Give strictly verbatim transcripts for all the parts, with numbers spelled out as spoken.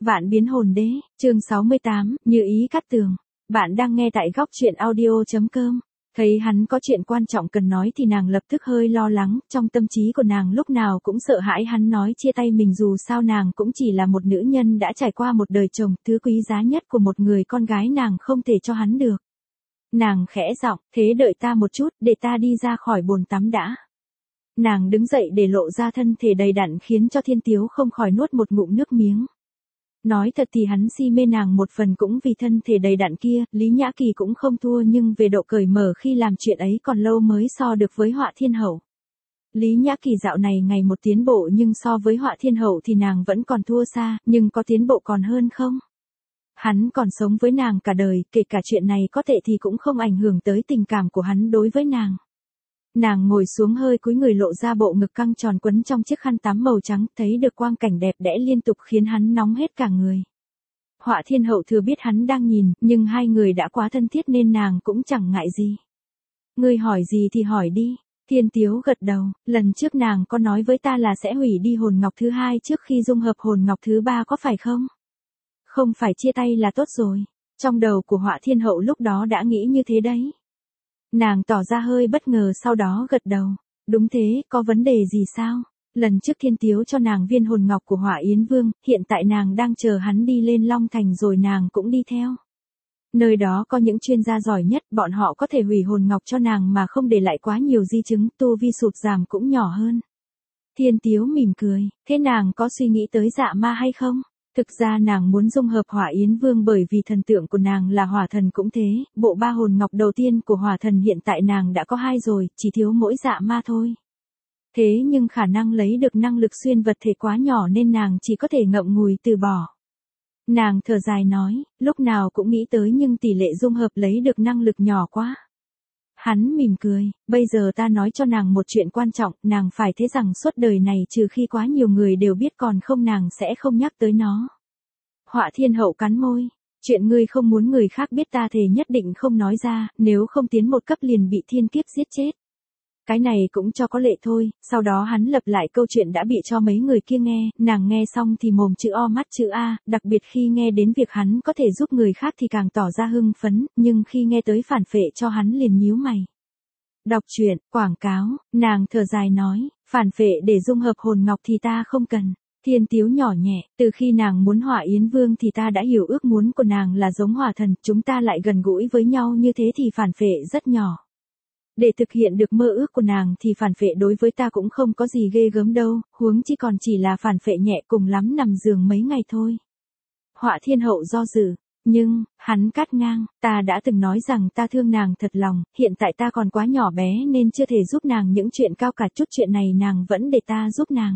Vạn biến hồn đế, chương sáu mươi tám, như ý cát tường. Bạn đang nghe tại góc truyện audio chấm com. Thấy hắn có chuyện quan trọng cần nói thì nàng lập tức hơi lo lắng, trong tâm trí của nàng lúc nào cũng sợ hãi hắn nói chia tay mình, dù sao nàng cũng chỉ là một nữ nhân đã trải qua một đời chồng, thứ quý giá nhất của một người con gái nàng không thể cho hắn được. Nàng khẽ giọng, thế đợi ta một chút, để ta đi ra khỏi bồn tắm đã. Nàng đứng dậy để lộ ra thân thể đầy đặn khiến cho Thiên Tiếu không khỏi nuốt một ngụm nước miếng. Nói thật thì hắn si mê nàng một phần cũng vì thân thể đầy đặn kia, Lý Nhã Kỳ cũng không thua, nhưng về độ cởi mở khi làm chuyện ấy còn lâu mới so được với Họa Thiên Hậu. Lý Nhã Kỳ dạo này ngày một tiến bộ, nhưng so với Họa Thiên Hậu thì nàng vẫn còn thua xa, nhưng có tiến bộ còn hơn không? Hắn còn sống với nàng cả đời, kể cả chuyện này có tệ thì cũng không ảnh hưởng tới tình cảm của hắn đối với nàng. Nàng ngồi xuống hơi cúi người lộ ra bộ ngực căng tròn quấn trong chiếc khăn tắm màu trắng, thấy được quang cảnh đẹp đẽ liên tục khiến hắn nóng hết cả người. Họa Thiên Hậu thừa biết hắn đang nhìn, nhưng hai người đã quá thân thiết nên nàng cũng chẳng ngại gì. Ngươi hỏi gì thì hỏi đi. Thiên Tiếu gật đầu, lần trước nàng có nói với ta là sẽ hủy đi hồn ngọc thứ hai trước khi dung hợp hồn ngọc thứ ba có phải không? Không phải chia tay là tốt rồi. Trong đầu của Họa Thiên Hậu lúc đó đã nghĩ như thế đấy. Nàng tỏ ra hơi bất ngờ sau đó gật đầu. Đúng thế, có vấn đề gì sao? Lần trước Thiên Tiếu cho nàng viên hồn ngọc của Hỏa Yến Vương, hiện tại nàng đang chờ hắn đi lên Long Thành rồi nàng cũng đi theo. Nơi đó có những chuyên gia giỏi nhất, bọn họ có thể hủy hồn ngọc cho nàng mà không để lại quá nhiều di chứng, tu vi sụt giảm cũng nhỏ hơn. Thiên Tiếu mỉm cười, thế nàng có suy nghĩ tới dạ ma hay không? Thực ra nàng muốn dung hợp Hỏa Yến Vương bởi vì thần tượng của nàng là Hỏa Thần cũng thế, bộ ba hồn ngọc đầu tiên của Hỏa Thần hiện tại nàng đã có hai rồi, chỉ thiếu mỗi dạ ma thôi. Thế nhưng khả năng lấy được năng lực xuyên vật thể quá nhỏ nên nàng chỉ có thể ngậm ngùi từ bỏ. Nàng thở dài nói, lúc nào cũng nghĩ tới nhưng tỷ lệ dung hợp lấy được năng lực nhỏ quá. Hắn mỉm cười, bây giờ ta nói cho nàng một chuyện quan trọng, nàng phải thấy rằng suốt đời này trừ khi quá nhiều người đều biết, còn không nàng sẽ không nhắc tới nó. Họa Thiên Hậu cắn môi, chuyện ngươi không muốn người khác biết ta thề nhất định không nói ra, nếu không tiến một cấp liền bị thiên kiếp giết chết. Cái này cũng cho có lệ thôi, sau đó hắn lặp lại câu chuyện đã bị cho mấy người kia nghe, nàng nghe xong thì mồm chữ O mắt chữ A, đặc biệt khi nghe đến việc hắn có thể giúp người khác thì càng tỏ ra hưng phấn, nhưng khi nghe tới phản phệ cho hắn liền nhíu mày. Đọc truyện, quảng cáo, nàng thở dài nói, phản phệ để dung hợp hồn ngọc thì ta không cần. Thiên Tiếu nhỏ nhẹ, từ khi nàng muốn Hỏa Yến Vương thì ta đã hiểu ước muốn của nàng là giống Hỏa Thần, chúng ta lại gần gũi với nhau như thế thì phản phệ rất nhỏ. Để thực hiện được mơ ước của nàng thì phản phệ đối với ta cũng không có gì ghê gớm đâu, huống chi còn chỉ là phản phệ nhẹ, cùng lắm nằm giường mấy ngày thôi. Họa Thiên Hậu do dự, nhưng, hắn cắt ngang, ta đã từng nói rằng ta thương nàng thật lòng, hiện tại ta còn quá nhỏ bé nên chưa thể giúp nàng những chuyện cao cả, chút chuyện này nàng vẫn để ta giúp nàng.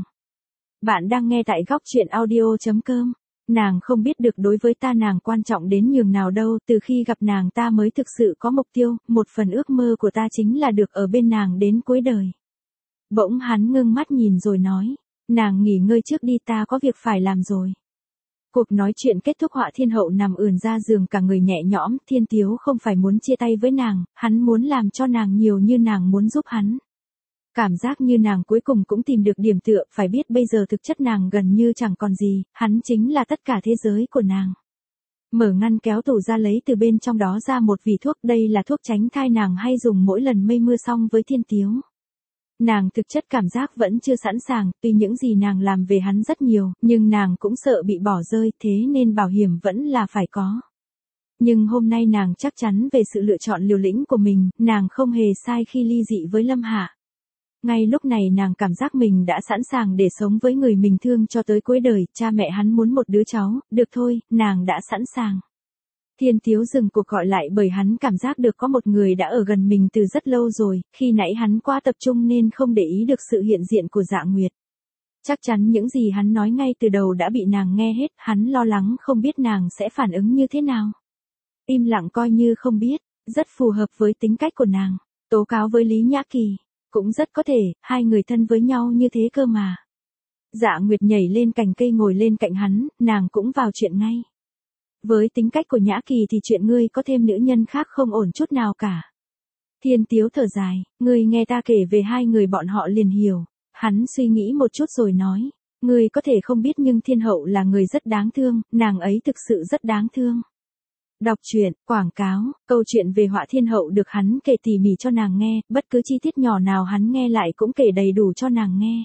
Bạn đang nghe tại góc truyện audio chấm com. Nàng không biết được đối với ta nàng quan trọng đến nhường nào đâu, từ khi gặp nàng ta mới thực sự có mục tiêu, một phần ước mơ của ta chính là được ở bên nàng đến cuối đời. Bỗng hắn ngưng mắt nhìn rồi nói, nàng nghỉ ngơi trước đi, ta có việc phải làm rồi. Cuộc nói chuyện kết thúc, Họa Thiên Hậu nằm ườn ra giường cả người nhẹ nhõm, Thiên Tiếu không phải muốn chia tay với nàng, hắn muốn làm cho nàng nhiều như nàng muốn giúp hắn. Cảm giác như nàng cuối cùng cũng tìm được điểm tựa, phải biết bây giờ thực chất nàng gần như chẳng còn gì, hắn chính là tất cả thế giới của nàng. Mở ngăn kéo tủ ra lấy từ bên trong đó ra một vỉ thuốc, đây là thuốc tránh thai nàng hay dùng mỗi lần mây mưa xong với Thiên Tiếu. Nàng thực chất cảm giác vẫn chưa sẵn sàng, tuy những gì nàng làm về hắn rất nhiều, nhưng nàng cũng sợ bị bỏ rơi, thế nên bảo hiểm vẫn là phải có. Nhưng hôm nay nàng chắc chắn về sự lựa chọn liều lĩnh của mình, nàng không hề sai khi ly dị với Lâm Hạ. Ngay lúc này nàng cảm giác mình đã sẵn sàng để sống với người mình thương cho tới cuối đời, cha mẹ hắn muốn một đứa cháu, được thôi, nàng đã sẵn sàng. Thiên Tiếu dừng cuộc gọi lại bởi hắn cảm giác được có một người đã ở gần mình từ rất lâu rồi, khi nãy hắn quá tập trung nên không để ý được sự hiện diện của Dạ Nguyệt. Chắc chắn những gì hắn nói ngay từ đầu đã bị nàng nghe hết, hắn lo lắng không biết nàng sẽ phản ứng như thế nào. Im lặng coi như không biết, rất phù hợp với tính cách của nàng, tố cáo với Lý Nhã Kỳ. Cũng rất có thể, hai người thân với nhau như thế cơ mà. Dạ Nguyệt nhảy lên cành cây ngồi lên cạnh hắn, nàng cũng vào chuyện ngay. Với tính cách của Nhã Kỳ thì chuyện ngươi có thêm nữ nhân khác không ổn chút nào cả. Thiên Tiếu thở dài, ngươi nghe ta kể về hai người bọn họ liền hiểu. Hắn suy nghĩ một chút rồi nói, Ngươi có thể không biết nhưng thiên hậu là người rất đáng thương, nàng ấy thực sự rất đáng thương. Đọc truyện, quảng cáo, câu chuyện về họa thiên hậu được hắn kể tỉ mỉ cho nàng nghe, bất cứ chi tiết nhỏ nào hắn nghe lại cũng kể đầy đủ cho nàng nghe.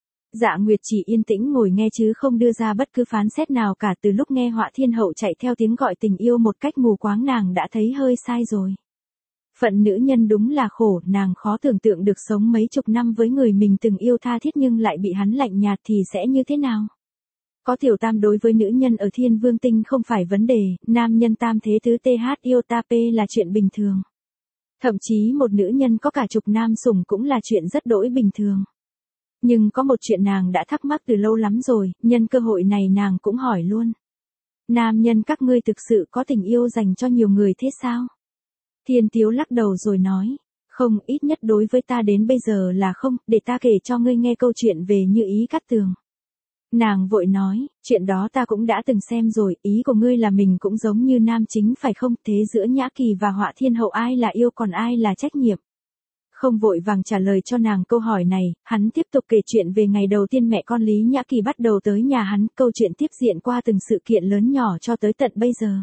Dạ Nguyệt chỉ yên tĩnh ngồi nghe chứ không đưa ra bất cứ phán xét nào cả. Từ lúc nghe họa thiên hậu chạy theo tiếng gọi tình yêu một cách mù quáng nàng đã thấy hơi sai rồi. Phận nữ nhân đúng là khổ, nàng khó tưởng tượng được sống mấy chục năm với người mình từng yêu tha thiết nhưng lại bị hắn lạnh nhạt thì sẽ như thế nào. Có tiểu tam đối với nữ nhân ở Thiên Vương Tinh không phải vấn đề, nam nhân tam thế thứ th yêu ta p là chuyện bình thường. Thậm chí một nữ nhân có cả chục nam sủng cũng là chuyện rất đỗi bình thường. Nhưng có một chuyện nàng đã thắc mắc từ lâu lắm rồi, nhân cơ hội này nàng cũng hỏi luôn. Nam nhân các ngươi thực sự có tình yêu dành cho nhiều người thế sao? Thiên Tiếu lắc đầu rồi nói, không, ít nhất đối với ta đến bây giờ là không, để ta kể cho ngươi nghe câu chuyện về Như Ý Cát Tường. Nàng vội nói, chuyện đó ta cũng đã từng xem rồi, ý của ngươi là mình cũng giống như nam chính phải không, thế giữa Nhã Kỳ và họa thiên hậu ai là yêu còn ai là trách nhiệm? Không vội vàng trả lời cho nàng câu hỏi này, hắn tiếp tục kể chuyện về ngày đầu tiên mẹ con Lý Nhã Kỳ bắt đầu tới nhà hắn, câu chuyện tiếp diễn qua từng sự kiện lớn nhỏ cho tới tận bây giờ.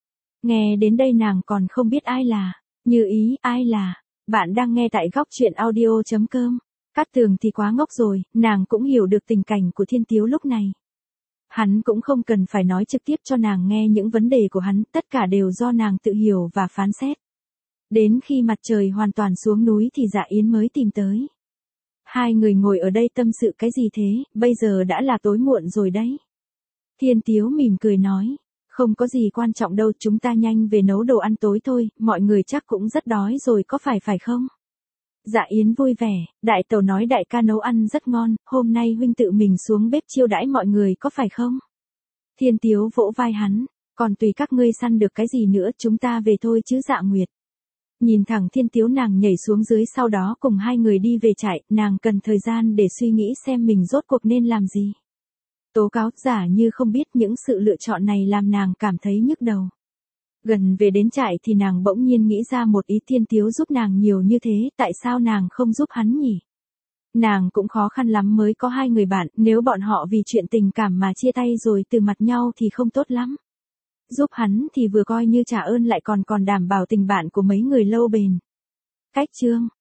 Nghe đến đây nàng còn không biết ai là, Như Ý, ai là, bạn đang nghe tại góc truyện audio chấm com. Cát Tường thì quá ngốc rồi, nàng cũng hiểu được tình cảnh của Thiên Tiếu lúc này. Hắn cũng không cần phải nói trực tiếp cho nàng nghe những vấn đề của hắn, tất cả đều do nàng tự hiểu và phán xét. Đến khi mặt trời hoàn toàn xuống núi thì Dạ Yến mới tìm tới. Hai người ngồi ở đây tâm sự cái gì thế, bây giờ đã là tối muộn rồi đấy. Thiên Tiếu mỉm cười nói, không có gì quan trọng đâu, chúng ta nhanh về nấu đồ ăn tối thôi, mọi người chắc cũng rất đói rồi có phải phải không? Dạ Yến vui vẻ, đại tẩu nói đại ca nấu ăn rất ngon, hôm nay huynh tự mình xuống bếp chiêu đãi mọi người có phải không? Thiên Tiếu vỗ vai hắn, còn tùy các ngươi săn được cái gì nữa, chúng ta về thôi chứ Dạ Nguyệt. Nhìn thẳng Thiên Tiếu nàng nhảy xuống dưới, sau đó cùng hai người đi về trại, nàng cần thời gian để suy nghĩ xem mình rốt cuộc nên làm gì. Tố cáo, giả như không biết, những sự lựa chọn này làm nàng cảm thấy nhức đầu. Gần về đến trại thì nàng bỗng nhiên nghĩ ra một ý, Thiên Tiếu giúp nàng nhiều như thế, tại sao nàng không giúp hắn nhỉ? Nàng cũng khó khăn lắm mới có hai người bạn, nếu bọn họ vì chuyện tình cảm mà chia tay rồi từ mặt nhau thì không tốt lắm. Giúp hắn thì vừa coi như trả ơn lại còn còn đảm bảo tình bạn của mấy người lâu bền. Cách chương